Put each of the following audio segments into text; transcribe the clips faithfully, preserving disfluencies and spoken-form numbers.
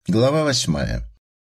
Глава восьмая.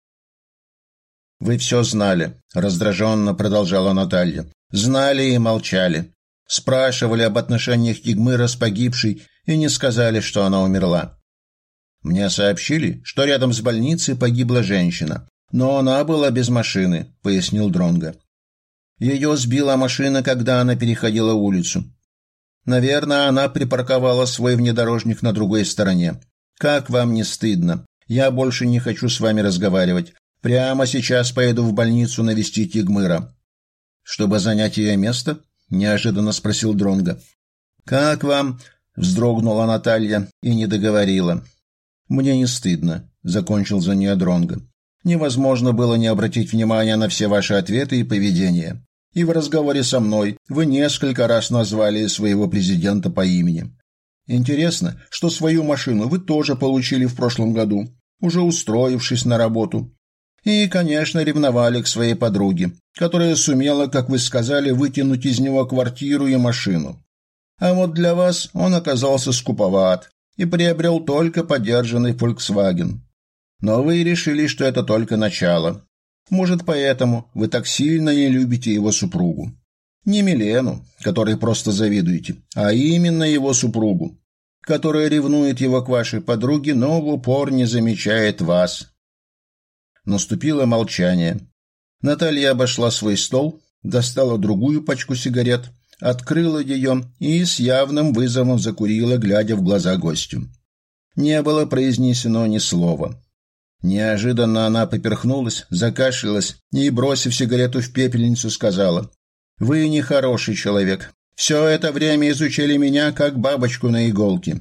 «Вы все знали», — раздраженно продолжала Наталья. «Знали и молчали. Спрашивали об отношениях Тигмыра с погибшей и не сказали, что она умерла. Мне сообщили, что рядом с больницей погибла женщина, но она была без машины», — пояснил Дронго. «Ее сбила машина, когда она переходила улицу. Наверное, она припарковала свой внедорожник на другой стороне. Как вам не стыдно? Я больше не хочу с вами разговаривать. Прямо сейчас поеду в больницу навестить Тигмыра». «Чтобы занять ее место?» — неожиданно спросил Дронго. «Как вам?» — вздрогнула Наталья и не договорила. «Мне не стыдно», — закончил за нее Дронго. «Невозможно было не обратить внимания на все ваши ответы и поведение. И в разговоре со мной вы несколько раз назвали своего президента по имени. Интересно, что свою машину вы тоже получили в прошлом году, уже устроившись на работу. И, конечно, ревновали к своей подруге, которая сумела, как вы сказали, вытянуть из него квартиру и машину. А вот для вас он оказался скуповат и приобрел только подержанный Volkswagen. Но вы решили, что это только начало. Может, поэтому вы так сильно не любите его супругу. Не Милену, которой просто завидуете, а именно его супругу, которая ревнует его к вашей подруге, но в упор не замечает вас». Наступило молчание. Наталья обошла свой стол, достала другую пачку сигарет, открыла ее и с явным вызовом закурила, глядя в глаза гостю. Не было произнесено ни слова. Неожиданно она поперхнулась, закашлялась и, бросив сигарету в пепельницу, сказала: «Вы нехороший человек. Все это время изучали меня, как бабочку на иголке».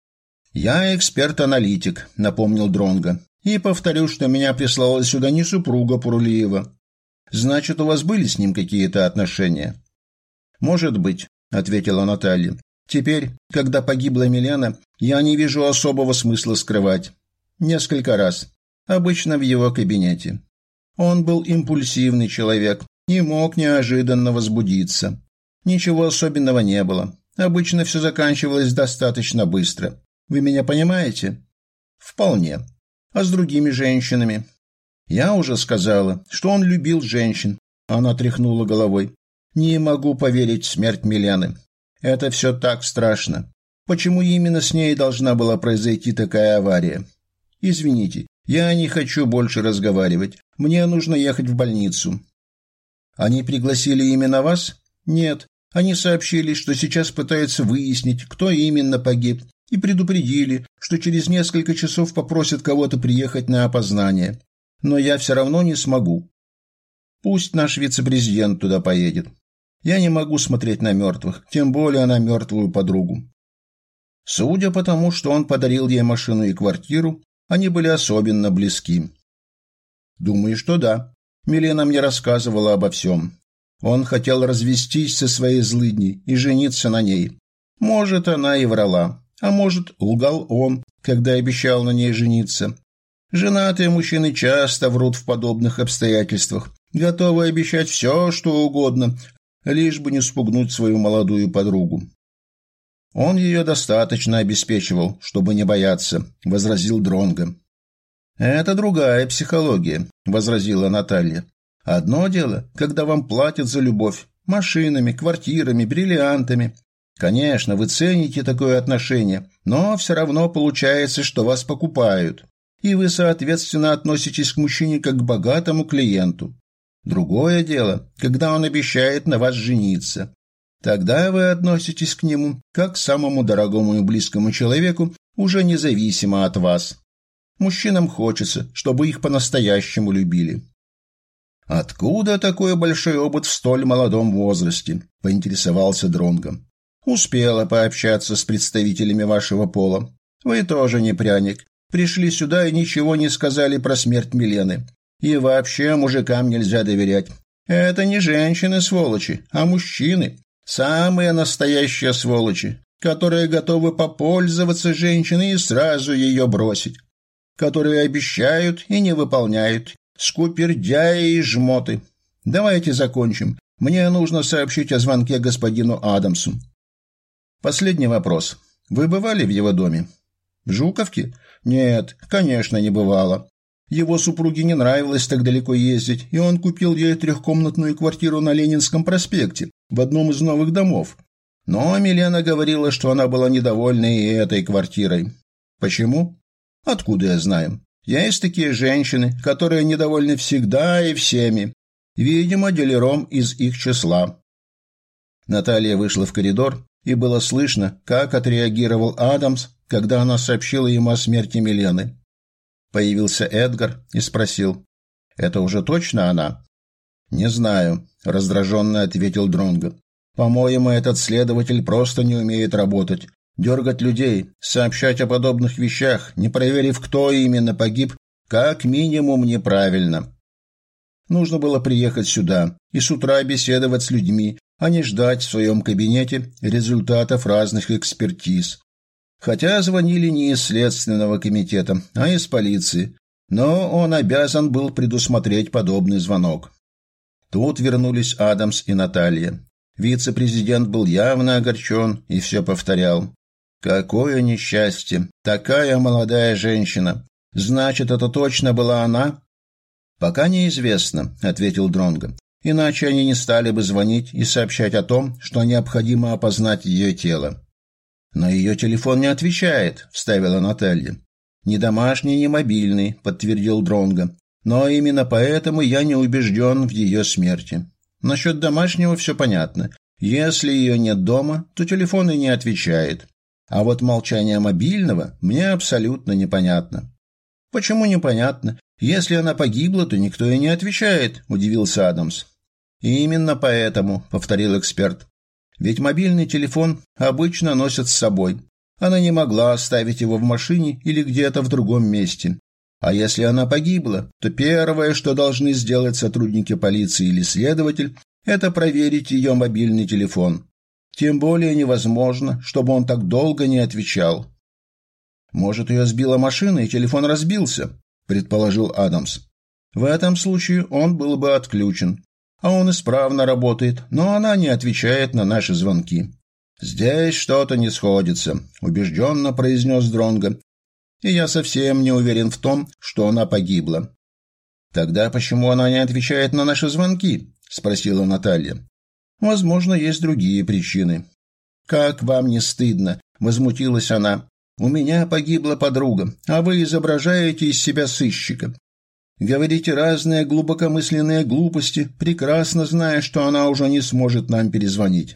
«Я эксперт-аналитик», — напомнил Дронго. «И повторю, что меня прислала сюда не супруга Пурлиева. Значит, у вас были с ним какие-то отношения?» «Может быть», — ответила Наталья. «Теперь, когда погибла Милена, я не вижу особого смысла скрывать. Несколько раз. Обычно в его кабинете. Он был импульсивный человек и мог неожиданно возбудиться. Ничего особенного не было. Обычно все заканчивалось достаточно быстро. Вы меня понимаете?» «Вполне. А с другими женщинами?» «Я уже сказала, что он любил женщин». Она тряхнула головой. «Не могу поверить в смерть Милены. Это все так страшно. Почему именно с ней должна была произойти такая авария? Извините, я не хочу больше разговаривать. Мне нужно ехать в больницу». «Они пригласили именно вас?» «Нет. Они сообщили, что сейчас пытаются выяснить, кто именно погиб, и предупредили, что через несколько часов попросят кого-то приехать на опознание. Но я все равно не смогу. Пусть наш вице-президент туда поедет. Я не могу смотреть на мертвых, тем более на мертвую подругу». Судя по тому, что он подарил ей машину и квартиру, они были особенно близки. «Думаю, что да. Милена мне рассказывала обо всем. Он хотел развестись со своей злыдней и жениться на ней. Может, она и врала. А может, лгал он, когда обещал на ней жениться. Женатые мужчины часто врут в подобных обстоятельствах, готовы обещать все, что угодно, лишь бы не спугнуть свою молодую подругу. Он ее достаточно обеспечивал, чтобы не бояться», — возразил Дронго. «Это другая психология», — возразила Наталья. «Одно дело, когда вам платят за любовь, машинами, квартирами, бриллиантами. Конечно, вы цените такое отношение, но все равно получается, что вас покупают, и вы, соответственно, относитесь к мужчине как к богатому клиенту. Другое дело, когда он обещает на вас жениться. Тогда вы относитесь к нему как к самому дорогому и близкому человеку, уже независимо от вас. Мужчинам хочется, чтобы их по-настоящему любили». «Откуда такой большой опыт в столь молодом возрасте?» – поинтересовался Дронго. «Успела пообщаться с представителями вашего пола. Вы тоже не пряник. Пришли сюда и ничего не сказали про смерть Милены. И вообще мужикам нельзя доверять. Это не женщины-сволочи, а мужчины. Самые настоящие сволочи, которые готовы попользоваться женщиной и сразу ее бросить. Которые обещают и не выполняют. Скупердяи и жмоты. Давайте закончим. Мне нужно сообщить о звонке господину Адамсу». «Последний вопрос. Вы бывали в его доме?» «В Жуковке? Нет, конечно, не бывало. Его супруге не нравилось так далеко ездить, и он купил ей трехкомнатную квартиру на Ленинском проспекте, в одном из новых домов. Но Милена говорила, что она была недовольна и этой квартирой. Почему? Откуда я знаю? Есть такие женщины, которые недовольны всегда и всеми. Видимо, Делером из их числа. Наталья вышла в коридор, и было слышно, как отреагировал Адамс, когда она сообщила ему о смерти Милены. Появился Эдгар и спросил: «Это уже точно она?» «Не знаю», — раздраженно ответил Дронго. «По-моему, этот следователь просто не умеет работать. Дергать людей, сообщать о подобных вещах, не проверив, кто именно погиб, как минимум неправильно. Нужно было приехать сюда и с утра беседовать с людьми, а не ждать в своем кабинете результатов разных экспертиз. Хотя звонили не из Следственного комитета, а из полиции, но он обязан был предусмотреть подобный звонок». Тут вернулись Адамс и Наталья. Вице-президент был явно огорчен и все повторял: «Какое несчастье! Такая молодая женщина! Значит, это точно была она?» «Пока неизвестно», — ответил Дронго. «Иначе они не стали бы звонить и сообщать о том, что необходимо опознать ее тело». «Но ее телефон не отвечает», — вставила Наталья. «Ни домашний, ни мобильный», — подтвердил Дронго. «Но именно поэтому я не убежден в ее смерти. Насчет домашнего все понятно. Если ее нет дома, то телефон и не отвечает. А вот молчание мобильного мне абсолютно непонятно». «Почему непонятно? Если она погибла, то никто и не отвечает», – удивился Адамс. «И именно поэтому», – повторил эксперт. «Ведь мобильный телефон обычно носят с собой. Она не могла оставить его в машине или где-то в другом месте. А если она погибла, то первое, что должны сделать сотрудники полиции или следователь, это проверить ее мобильный телефон. Тем более невозможно, чтобы он так долго не отвечал». «Может, ее сбила машина и телефон разбился», – предположил Адамс. «В этом случае он был бы отключен. А он исправно работает, но она не отвечает на наши звонки». «Здесь что-то не сходится», – убежденно произнес Дронго. «И я совсем не уверен в том, что она погибла». «Тогда почему она не отвечает на наши звонки?» – спросила Наталья. «Возможно, есть другие причины». «Как вам не стыдно?» – возмутилась она. «У меня погибла подруга, а вы изображаете из себя сыщика. Говорите разные глубокомысленные глупости, прекрасно зная, что она уже не сможет нам перезвонить».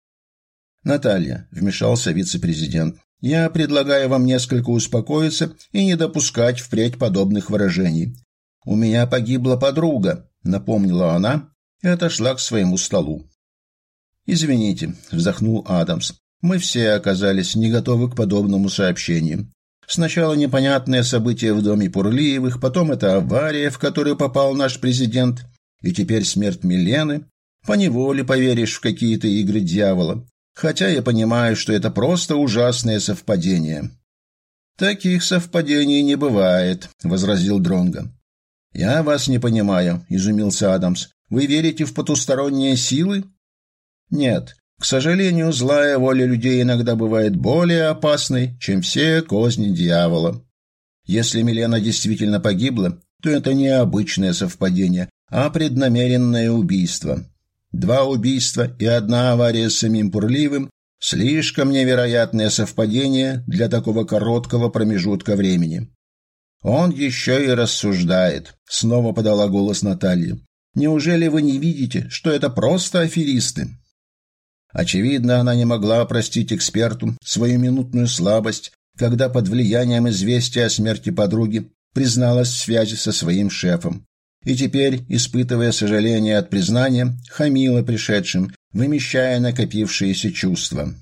«Наталья», – вмешался вице-президент, – «я предлагаю вам несколько успокоиться и не допускать впредь подобных выражений. У меня погибла подруга», – напомнила она и отошла к своему столу. «Извините», – вздохнул Адамс. «Мы все оказались не готовы к подобному сообщению. Сначала непонятные события в доме Пурлиевых, потом эта авария, в которую попал наш президент, и теперь смерть Милены. Поневоле поверишь в какие-то игры дьявола. Хотя я понимаю, что это просто ужасное совпадение». «Таких совпадений не бывает», – возразил Дронго. «Я вас не понимаю», – изумился Адамс. «Вы верите в потусторонние силы?» «Нет. К сожалению, злая воля людей иногда бывает более опасной, чем все козни дьявола. Если Милена действительно погибла, то это не обычное совпадение, а преднамеренное убийство. Два убийства и одна авария с самим Пурливым – слишком невероятное совпадение для такого короткого промежутка времени». «Он еще и рассуждает», – снова подала голос Наталья. «Неужели вы не видите, что это просто аферисты?» Очевидно, она не могла простить эксперту свою минутную слабость, когда под влиянием известия о смерти подруги призналась в связи со своим шефом. И теперь, испытывая сожаление от признания, хамила пришедшим, вымещая накопившиеся чувства.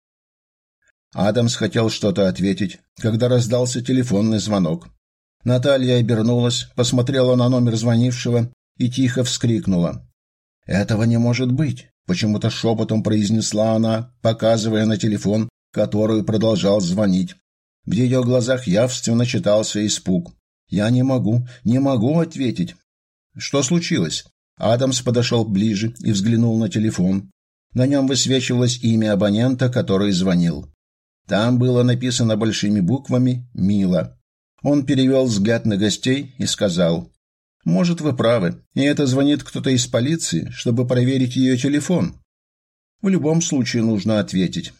Адамс хотел что-то ответить, когда раздался телефонный звонок. Наталья обернулась, посмотрела на номер звонившего и тихо вскрикнула. «Этого не может быть!» — почему-то шепотом произнесла она, показывая на телефон, который продолжал звонить. В ее глазах явственно читался испуг. «Я не могу, не могу ответить». «Что случилось?» Адамс подошел ближе и взглянул на телефон. На нем высвечивалось имя абонента, который звонил. Там было написано большими буквами «Мила». Он перевел взгляд на гостей и сказал: «Может, вы правы, и это звонит кто-то из полиции, чтобы проверить ее телефон. В любом случае нужно ответить».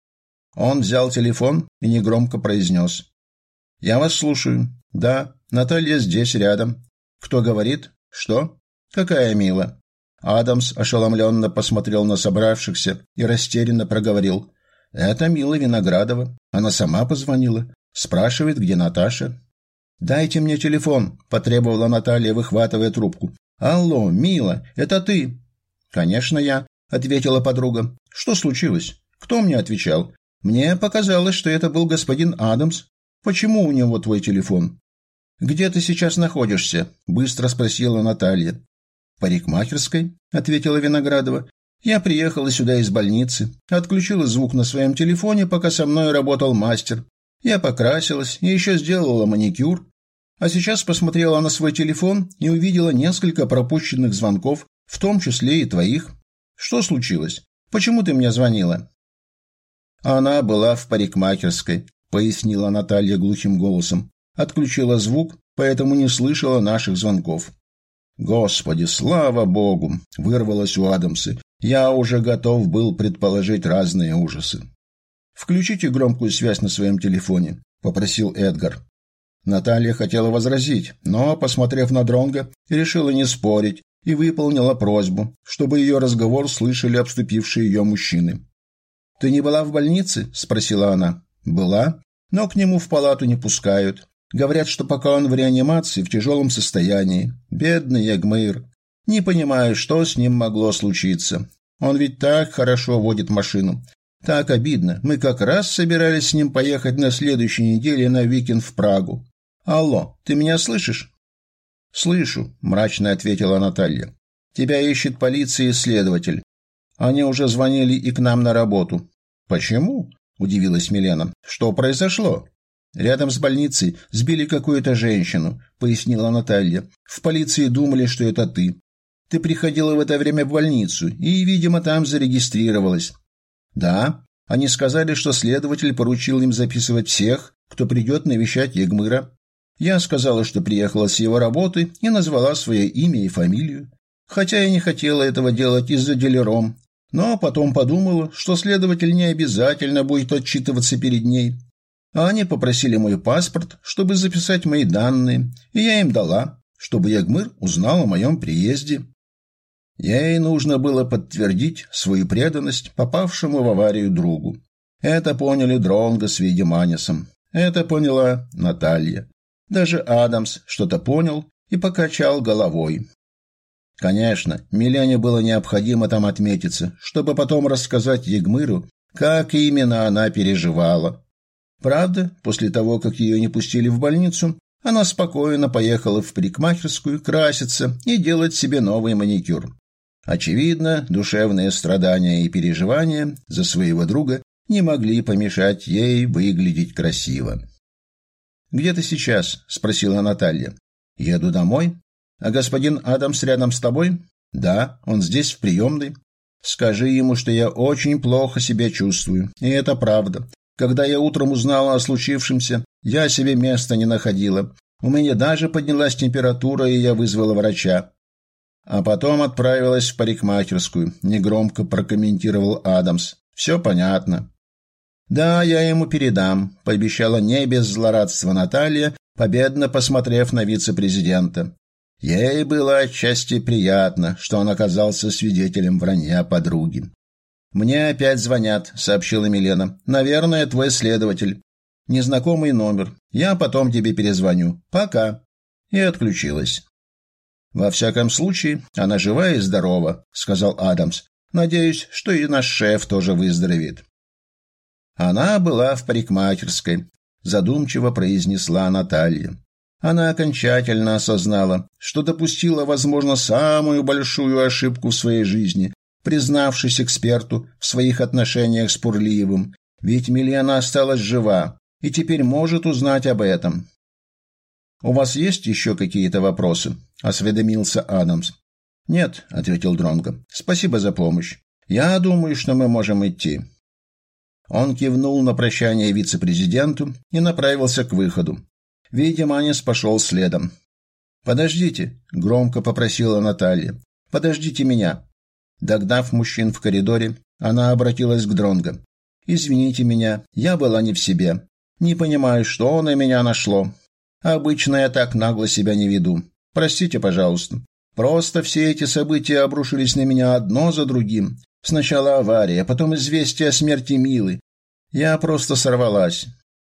Он взял телефон и негромко произнес: «Я вас слушаю. Да, Наталья здесь, рядом. Кто говорит? Что? Какая Мила?» Адамс ошеломленно посмотрел на собравшихся и растерянно проговорил: «Это Мила Виноградова. Она сама позвонила. Спрашивает, где Наташа». «Дайте мне телефон», – потребовала Наталья, выхватывая трубку. «Алло, Мила, это ты?» «Конечно, я», – ответила подруга. «Что случилось? Кто мне отвечал? Мне показалось, что это был господин Адамс. Почему у него твой телефон?» «Где ты сейчас находишься?» – быстро спросила Наталья. «В парикмахерской», – ответила Виноградова. «Я приехала сюда из больницы, отключила звук на своем телефоне, пока со мной работал мастер. Я покрасилась и еще сделала маникюр. А сейчас посмотрела на свой телефон и увидела несколько пропущенных звонков, в том числе и твоих. Что случилось? Почему ты мне звонила?» «Она была в парикмахерской», — пояснила Наталья глухим голосом. «Отключила звук, поэтому не слышала наших звонков». «Господи, слава богу!» — вырвалось у Адамса. «Я уже готов был предположить разные ужасы». «Включите громкую связь на своем телефоне», — попросил Эдгар. Наталья хотела возразить, но, посмотрев на Дронга, решила не спорить и выполнила просьбу, чтобы ее разговор слышали обступившие ее мужчины. «Ты не была в больнице?» – спросила она. «Была, но к нему в палату не пускают. Говорят, что пока он в реанимации, в тяжелом состоянии. Бедный Ягмыр. Не понимаю, что с ним могло случиться. Он ведь так хорошо водит машину. Так обидно. Мы как раз собирались с ним поехать на следующей неделе на уикенд в Прагу. Алло, ты меня слышишь?» «Слышу», – мрачно ответила Наталья. «Тебя ищет полиция и следователь. Они уже звонили и к нам на работу». «Почему?» – удивилась Милена. «Что произошло?» «Рядом с больницей сбили какую-то женщину», – пояснила Наталья. «В полиции думали, что это ты. Ты приходила в это время в больницу и, видимо, там зарегистрировалась». «Да, они сказали, что следователь поручил им записывать всех, кто придет навещать Ягмыра. Я сказала, что приехала с его работы и назвала свое имя и фамилию. Хотя я не хотела этого делать из-за делером, но потом подумала, что следователь не обязательно будет отчитываться перед ней. А они попросили мой паспорт, чтобы записать мои данные, и я им дала, чтобы Ягмыр узнал о моем приезде. Ей нужно было подтвердить свою преданность попавшему в аварию другу. Это поняли Дронго с Видиманисом. Это поняла Наталья. Даже Адамс что-то понял и покачал головой. Конечно, Милене было необходимо там отметиться, чтобы потом рассказать Ягмыру, как именно она переживала. Правда, после того, как ее не пустили в больницу, она спокойно поехала в парикмахерскую краситься и делать себе новый маникюр. Очевидно, душевные страдания и переживания за своего друга не могли помешать ей выглядеть красиво. «Где ты сейчас?» – спросила Наталья. «Еду домой. А господин Адамс рядом с тобой?» «Да, он здесь, в приемной. Скажи ему, что я очень плохо себя чувствую. И это правда. Когда я утром узнала о случившемся, я себе места не находила. У меня даже поднялась температура, и я вызвала врача. А потом отправилась в парикмахерскую», – негромко прокомментировал Адамс. «Все понятно». «Да, я ему передам», – пообещала не без злорадства Наталья, победно посмотрев на вице-президента. Ей было отчасти приятно, что он оказался свидетелем вранья подруги. «Мне опять звонят», – сообщила Милена. «Наверное, твой следователь. Незнакомый номер. Я потом тебе перезвоню. Пока». И отключилась. «Во всяком случае, она жива и здорова», – сказал Адамс. «Надеюсь, что и наш шеф тоже выздоровеет». Она была в парикмахерской, задумчиво произнесла Наталья. Она окончательно осознала, что допустила, возможно, самую большую ошибку в своей жизни, признавшись эксперту в своих отношениях с Пурлиевым, ведь Милена осталась жива и теперь может узнать об этом. «У вас есть еще какие-то вопросы?» – осведомился Адамс. «Нет», – ответил Дронго. «Спасибо за помощь. Я думаю, что мы можем идти». Он кивнул на прощание вице-президенту и направился к выходу. Видиманис пошел следом. «Подождите», — громко попросила Наталья. «Подождите меня». Догнав мужчин в коридоре, она обратилась к Дронго. «Извините меня, я была не в себе. Не понимаю, что на меня нашло. Обычно я так нагло себя не веду. Простите, пожалуйста. Просто все эти события обрушились на меня одно за другим. Сначала авария, потом известие о смерти Милы. Я просто сорвалась».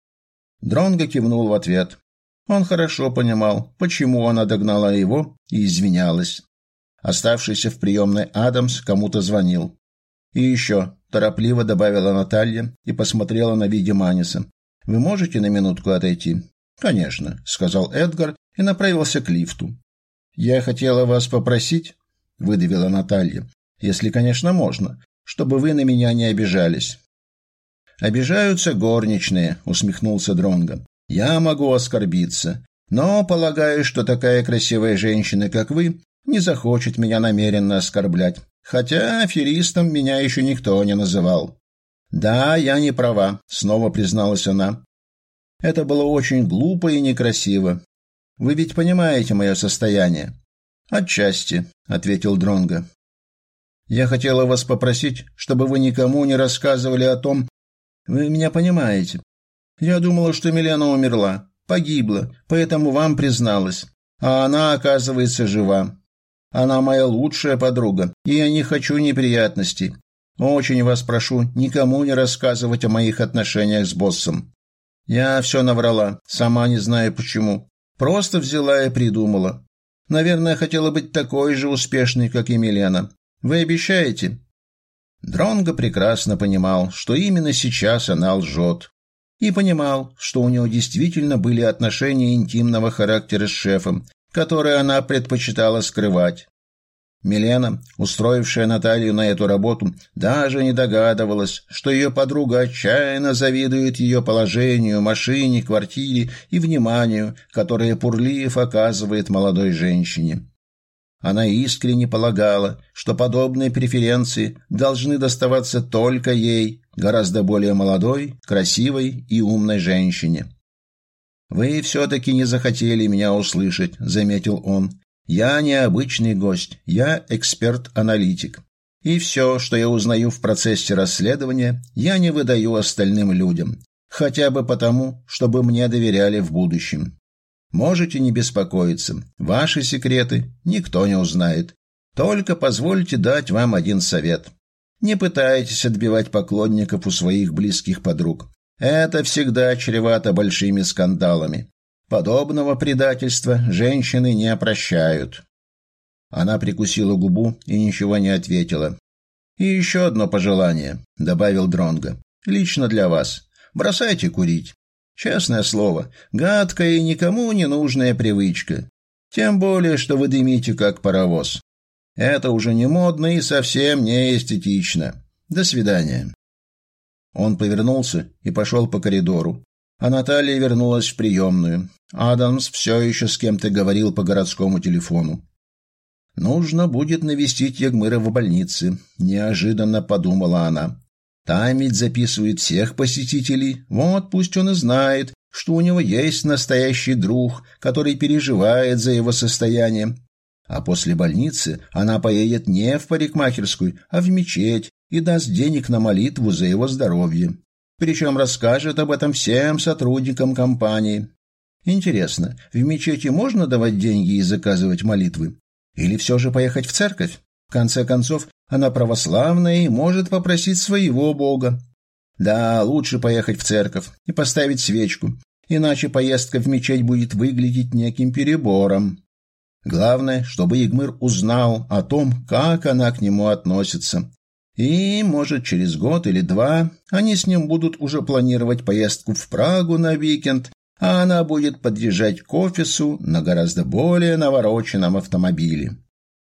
Дронго кивнул в ответ. Он хорошо понимал, почему она догнала его и извинялась. Оставшийся в приемной Адамс кому-то звонил. «И еще», – торопливо добавила Наталья и посмотрела на Видиманиса. «Вы можете на минутку отойти?» «Конечно», – сказал Эдгар и направился к лифту. «Я хотела вас попросить», – выдавила Наталья, – «если, конечно, можно, чтобы вы на меня не обижались». «Обижаются горничные», – усмехнулся Дронго. «Я могу оскорбиться, но полагаю, что такая красивая женщина, как вы, не захочет меня намеренно оскорблять, хотя аферистом меня еще никто не называл». «Да, я не права», – снова призналась она. «Это было очень глупо и некрасиво. Вы ведь понимаете мое состояние?» «Отчасти», – ответил Дронго. «Я хотела вас попросить, чтобы вы никому не рассказывали о том. Вы меня понимаете. Я думала, что Милена умерла, погибла, поэтому вам призналась. А она, оказывается, жива. Она моя лучшая подруга, и я не хочу неприятностей. Очень вас прошу никому не рассказывать о моих отношениях с боссом». Я все наврала, сама не знаю почему. Просто взяла и придумала. Наверное, хотела быть такой же успешной, как и Милена. Вы обещаете?» Дронго прекрасно понимал, что именно сейчас она лжет. И понимал, что у него действительно были отношения интимного характера с шефом, которые она предпочитала скрывать. Милена, устроившая Наталью на эту работу, даже не догадывалась, что ее подруга отчаянно завидует ее положению, машине, квартире и вниманию, которое Пурлиев оказывает молодой женщине. Она искренне полагала, что подобные преференции должны доставаться только ей, гораздо более молодой, красивой и умной женщине. «Вы все-таки не захотели меня услышать», — заметил он. «Я не обычный гость, я эксперт-аналитик. И все, что я узнаю в процессе расследования, я не выдаю остальным людям, хотя бы потому, чтобы мне доверяли в будущем. Можете не беспокоиться, ваши секреты никто не узнает. Только позвольте дать вам один совет. Не пытайтесь отбивать поклонников у своих близких подруг. Это всегда чревато большими скандалами. Подобного предательства женщины не прощают». Она прикусила губу и ничего не ответила. «И еще одно пожелание», — добавил Дронго. «Лично для вас. Бросайте курить. Честное слово, гадкая и никому не нужная привычка. Тем более, что вы дымите, как паровоз. Это уже не модно и совсем не эстетично. До свидания». Он повернулся и пошел по коридору. А Наталья вернулась в приемную. Адамс все еще с кем-то говорил по городскому телефону. «Нужно будет навестить Ягмыра в больнице», – неожиданно подумала она. «Там ведь записывают всех посетителей. Вот пусть он и знает, что у него есть настоящий друг, который переживает за его состояние. А после больницы она поедет не в парикмахерскую, а в мечеть и даст денег на молитву за его здоровье. Причем расскажет об этом всем сотрудникам компании. Интересно, в мечети можно давать деньги и заказывать молитвы? Или все же поехать в церковь? В конце концов, она православная и может попросить своего бога. Да, лучше поехать в церковь и поставить свечку, иначе поездка в мечеть будет выглядеть неким перебором. Главное, чтобы Ягмыр узнал о том, как она к нему относится. И, может, через год или два они с ним будут уже планировать поездку в Прагу на уикенд, а она будет подъезжать к офису на гораздо более навороченном автомобиле.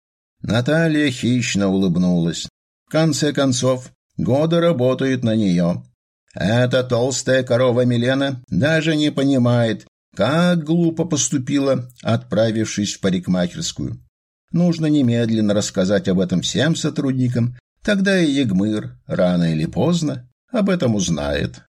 Наталья хищно улыбнулась. В конце концов, годы работают на нее. Эта толстая корова Милена даже не понимает, как глупо поступила, отправившись в парикмахерскую. Нужно немедленно рассказать об этом всем сотрудникам, тогда и Ягмыр рано или поздно об этом узнает.